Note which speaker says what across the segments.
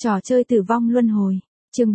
Speaker 1: Trò chơi tử vong luân hồi, chương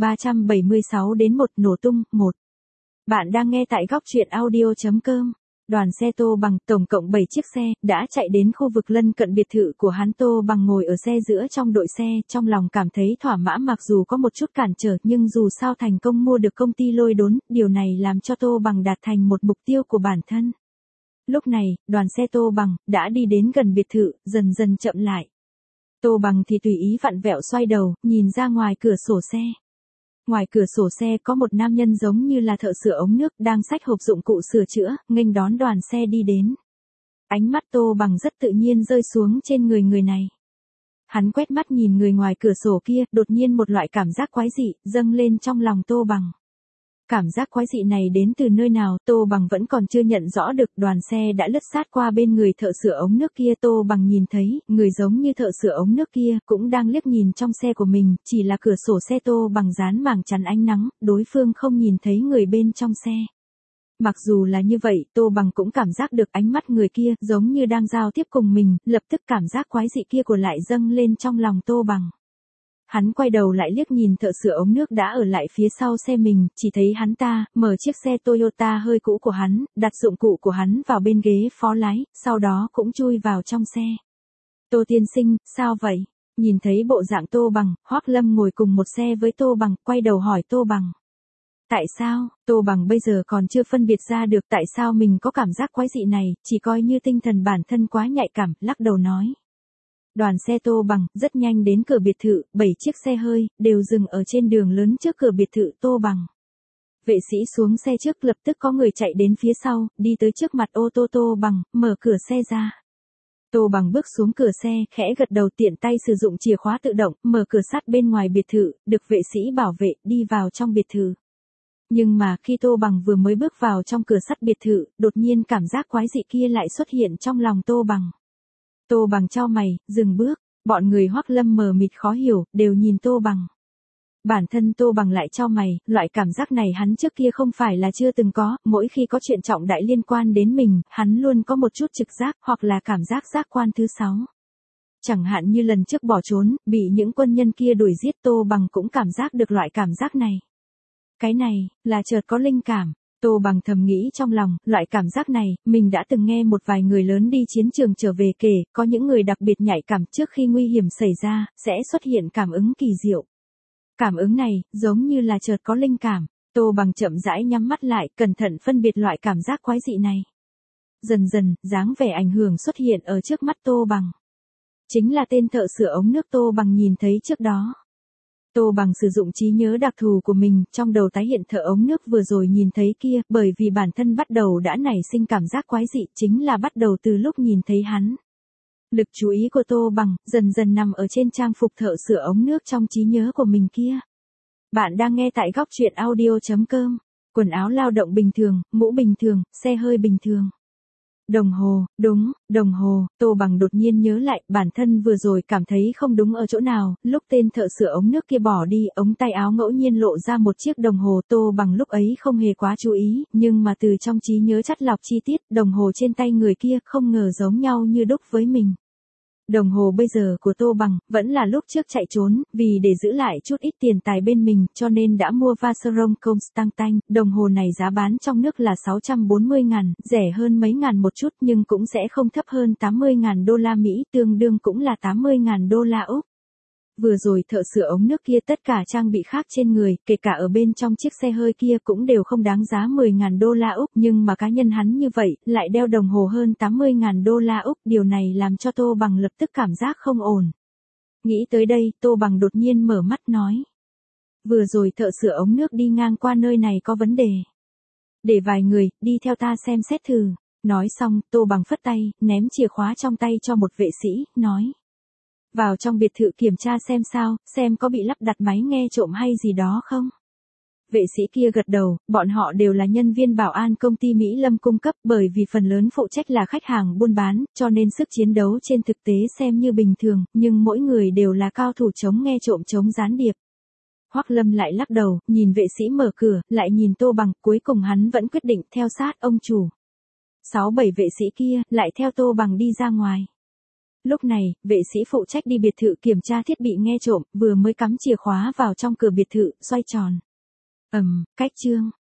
Speaker 1: 376 đến 1 nổ tung, 1. Bạn đang nghe tại góc truyện audio.com. Đoàn xe Tô Bằng, tổng cộng 7 chiếc xe, đã chạy đến khu vực lân cận biệt thự của hắn. Tô Bằng ngồi ở xe giữa trong đội xe, trong lòng cảm thấy thỏa mãn mặc dù có một chút cản trở nhưng dù sao thành công mua được công ty Lôi Đốn, điều này làm cho Tô Bằng đạt thành một mục tiêu của bản thân. Lúc này, đoàn xe Tô Bằng đã đi đến gần biệt thự, dần dần chậm lại. Tô Bằng thì tùy ý vặn vẹo xoay đầu, nhìn ra ngoài cửa sổ xe. Ngoài cửa sổ xe có một nam nhân giống như là thợ sửa ống nước đang xách hộp dụng cụ sửa chữa, nghênh đón đoàn xe đi đến. Ánh mắt Tô Bằng rất tự nhiên rơi xuống trên người này. Hắn quét mắt nhìn người ngoài cửa sổ kia, đột nhiên một loại cảm giác quái dị dâng lên trong lòng Tô Bằng. Cảm giác quái dị này đến từ nơi nào, Tô Bằng vẫn còn chưa nhận rõ được. Đoàn xe đã lướt sát qua bên người thợ sửa ống nước kia. Tô Bằng nhìn thấy, người giống như thợ sửa ống nước kia, cũng đang liếc nhìn trong xe của mình, chỉ là cửa sổ xe Tô Bằng dán màng chắn ánh nắng, đối phương không nhìn thấy người bên trong xe. Mặc dù là như vậy, Tô Bằng cũng cảm giác được ánh mắt người kia, giống như đang giao tiếp cùng mình, lập tức cảm giác quái dị kia của lại dâng lên trong lòng Tô Bằng. Hắn quay đầu lại liếc nhìn thợ sửa ống nước đã ở lại phía sau xe mình, chỉ thấy hắn ta mở chiếc xe Toyota hơi cũ của hắn, đặt dụng cụ của hắn vào bên ghế phó lái, sau đó cũng chui vào trong xe. Tô tiên sinh, sao vậy? Nhìn thấy bộ dạng Tô Bằng, Hoắc Lâm ngồi cùng một xe với Tô Bằng, quay đầu hỏi Tô Bằng. Tại sao? Tô Bằng bây giờ còn chưa phân biệt ra được tại sao mình có cảm giác quái dị này, chỉ coi như tinh thần bản thân quá nhạy cảm, lắc đầu nói. Đoàn xe Tô Bằng rất nhanh đến cửa biệt thự, 7 chiếc xe hơi đều dừng ở trên đường lớn trước cửa biệt thự Tô Bằng. Vệ sĩ xuống xe trước, lập tức có người chạy đến phía sau, đi tới trước mặt ô tô Tô Bằng, mở cửa xe ra. Tô Bằng bước xuống cửa xe, khẽ gật đầu, tiện tay sử dụng chìa khóa tự động, mở cửa sắt bên ngoài biệt thự, được vệ sĩ bảo vệ, đi vào trong biệt thự. Nhưng mà khi Tô Bằng vừa mới bước vào trong cửa sắt biệt thự, đột nhiên cảm giác quái dị kia lại xuất hiện trong lòng Tô Bằng. Tô Bằng chau mày, dừng bước, bọn người Hoắc Lâm mờ mịt khó hiểu, đều nhìn Tô Bằng. Bản thân Tô Bằng lại chau mày, loại cảm giác này hắn trước kia không phải là chưa từng có, mỗi khi có chuyện trọng đại liên quan đến mình, hắn luôn có một chút trực giác, hoặc là cảm giác giác quan thứ 6. Chẳng hạn như lần trước bỏ trốn, bị những quân nhân kia đuổi giết, Tô Bằng cũng cảm giác được loại cảm giác này. Cái này, là chợt có linh cảm. Tô Bằng thầm nghĩ trong lòng, loại cảm giác này, mình đã từng nghe một vài người lớn đi chiến trường trở về kể, có những người đặc biệt nhạy cảm trước khi nguy hiểm xảy ra, sẽ xuất hiện cảm ứng kỳ diệu. Cảm ứng này, giống như là chợt có linh cảm. Tô Bằng chậm rãi nhắm mắt lại, cẩn thận phân biệt loại cảm giác quái dị này. Dần dần, dáng vẻ ảnh hưởng xuất hiện ở trước mắt Tô Bằng. Chính là tên thợ sửa ống nước Tô Bằng nhìn thấy trước đó. Tô Bằng sử dụng trí nhớ đặc thù của mình, trong đầu tái hiện thợ ống nước vừa rồi nhìn thấy kia, bởi vì bản thân bắt đầu đã nảy sinh cảm giác quái dị, chính là bắt đầu từ lúc nhìn thấy hắn. Lực chú ý của Tô Bằng dần dần nằm ở trên trang phục thợ sửa ống nước trong trí nhớ của mình kia. Bạn đang nghe tại góc truyện audio.com. Quần áo lao động bình thường, mũ bình thường, xe hơi bình thường. Đồng hồ, đúng, đồng hồ. Tô Bằng đột nhiên nhớ lại, bản thân vừa rồi cảm thấy không đúng ở chỗ nào, lúc tên thợ sửa ống nước kia bỏ đi, ống tay áo ngẫu nhiên lộ ra một chiếc đồng hồ. Tô Bằng lúc ấy không hề quá chú ý, nhưng mà từ trong trí nhớ chắt lọc chi tiết, đồng hồ trên tay người kia không ngờ giống nhau như đúc với mình. Đồng hồ bây giờ của Tô Bằng vẫn là lúc trước chạy trốn, vì để giữ lại chút ít tiền tài bên mình, cho nên đã mua Vacheron Constantin. Đồng hồ này giá bán trong nước là 640.000, rẻ hơn mấy ngàn một chút nhưng cũng sẽ không thấp hơn 80.000 đô la Mỹ, tương đương cũng là 80.000 đô la Úc. Vừa rồi thợ sửa ống nước kia tất cả trang bị khác trên người, kể cả ở bên trong chiếc xe hơi kia cũng đều không đáng giá 10.000 đô la Úc, nhưng mà cá nhân hắn như vậy, lại đeo đồng hồ hơn 80.000 đô la Úc, điều này làm cho Tô Bằng lập tức cảm giác không ổn. Nghĩ tới đây, Tô Bằng đột nhiên mở mắt nói. Vừa rồi thợ sửa ống nước đi ngang qua nơi này có vấn đề. Để vài người, đi theo ta xem xét thử. Nói xong, Tô Bằng phất tay, ném chìa khóa trong tay cho một vệ sĩ, nói. Vào trong biệt thự kiểm tra xem sao, xem có bị lắp đặt máy nghe trộm hay gì đó không. Vệ sĩ kia gật đầu, bọn họ đều là nhân viên bảo an công ty Mỹ Lâm cung cấp, bởi vì phần lớn phụ trách là khách hàng buôn bán, cho nên sức chiến đấu trên thực tế xem như bình thường, nhưng mỗi người đều là cao thủ chống nghe trộm chống gián điệp. Hoắc Lâm lại lắc đầu, nhìn vệ sĩ mở cửa, lại nhìn Tô Bằng, cuối cùng hắn vẫn quyết định theo sát ông chủ. 6-7 vệ sĩ kia lại theo Tô Bằng đi ra ngoài. Lúc này, vệ sĩ phụ trách đi biệt thự kiểm tra thiết bị nghe trộm, vừa mới cắm chìa khóa vào trong cửa biệt thự, xoay tròn. Cách chương.